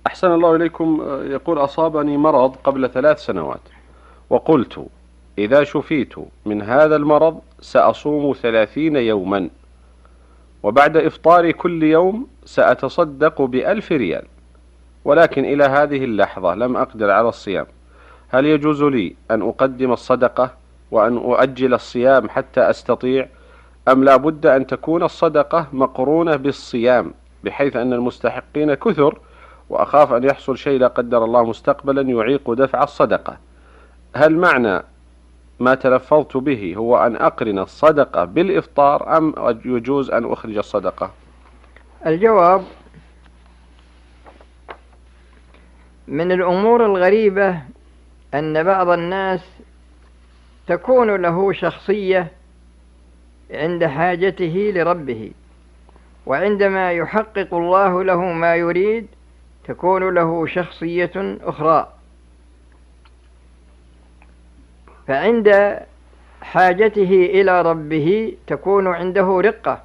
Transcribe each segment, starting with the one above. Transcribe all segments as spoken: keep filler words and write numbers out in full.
أحسن الله إليكم. يقول: أصابني مرض قبل ثلاث سنوات، وقلت إذا شفيت من هذا المرض سأصوم ثلاثين يوما، وبعد إفطار كل يوم سأتصدق بألف ريال، ولكن إلى هذه اللحظة لم أقدر على الصيام. هل يجوز لي أن أقدم الصدقة وأن أؤجل الصيام حتى أستطيع، أم لا بد أن تكون الصدقة مقرونة بالصيام، بحيث أن المستحقين كثر وأخاف أن يحصل شيء لا قدر الله مستقبلا يعيق دفع الصدقة؟ هل معنى ما تلفظت به هو أن أقرن الصدقة بالإفطار، أم يجوز أن أخرج الصدقة؟ الجواب: من الأمور الغريبة أن بعض الناس تكون له شخصية عند حاجته لربه، وعندما يحقق الله له ما يريد تكون له شخصية أخرى. فعند حاجته إلى ربه تكون عنده رقة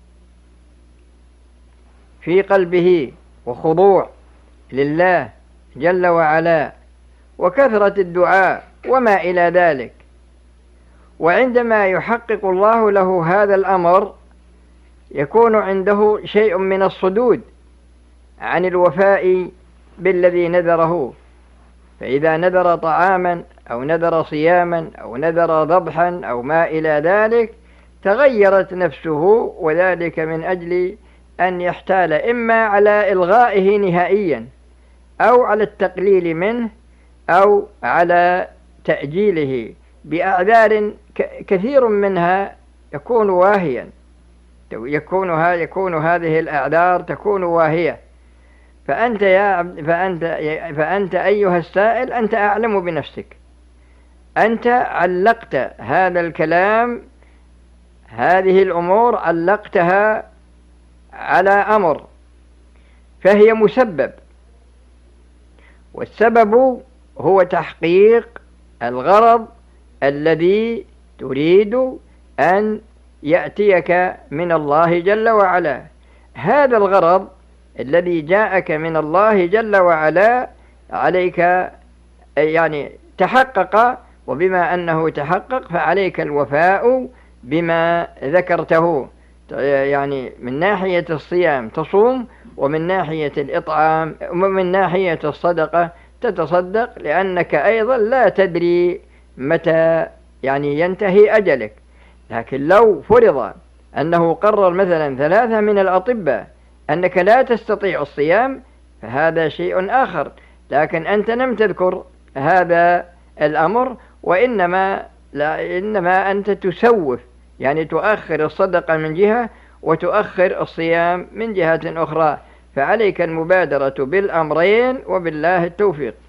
في قلبه وخضوع لله جل وعلا وكثرة الدعاء وما إلى ذلك، وعندما يحقق الله له هذا الأمر يكون عنده شيء من الصدود عن الوفاء بالذي نذره. فإذا نذر طعاما أو نذر صياما أو نذر ذبحا أو ما إلى ذلك تغيرت نفسه، وذلك من أجل أن يحتال إما على إلغائه نهائيا أو على التقليل منه أو على تأجيله بأعذار كثير منها يكون واهيا، يكون, يكون هذه الأعذار تكون واهية. فأنت, يا فأنت, فأنت أيها السائل أنت أعلم بنفسك، أنت علقت هذا الكلام، هذه الأمور علقتها على أمر فهي مسبب، والسبب هو تحقيق الغرض الذي تريد أن يأتيك من الله جل وعلا. هذا الغرض الذي جاءك من الله جل وعلا عليك يعني تحقق، وبما أنه تحقق فعليك الوفاء بما ذكرته، يعني من ناحية الصيام تصوم، ومن ناحية الإطعام ومن ناحية الصدقة تتصدق، لأنك أيضا لا تدري متى يعني ينتهي أجلك. لكن لو فرض أنه قرر مثلا ثلاثة من الأطباء أنك لا تستطيع الصيام فهذا شيء آخر، لكن أنت لم تذكر هذا الأمر، وإنما لا إنما أنت تسوف، يعني تؤخر الصدقة من جهة وتؤخر الصيام من جهة أخرى. فعليك المبادرة بالأمرين، وبالله التوفيق.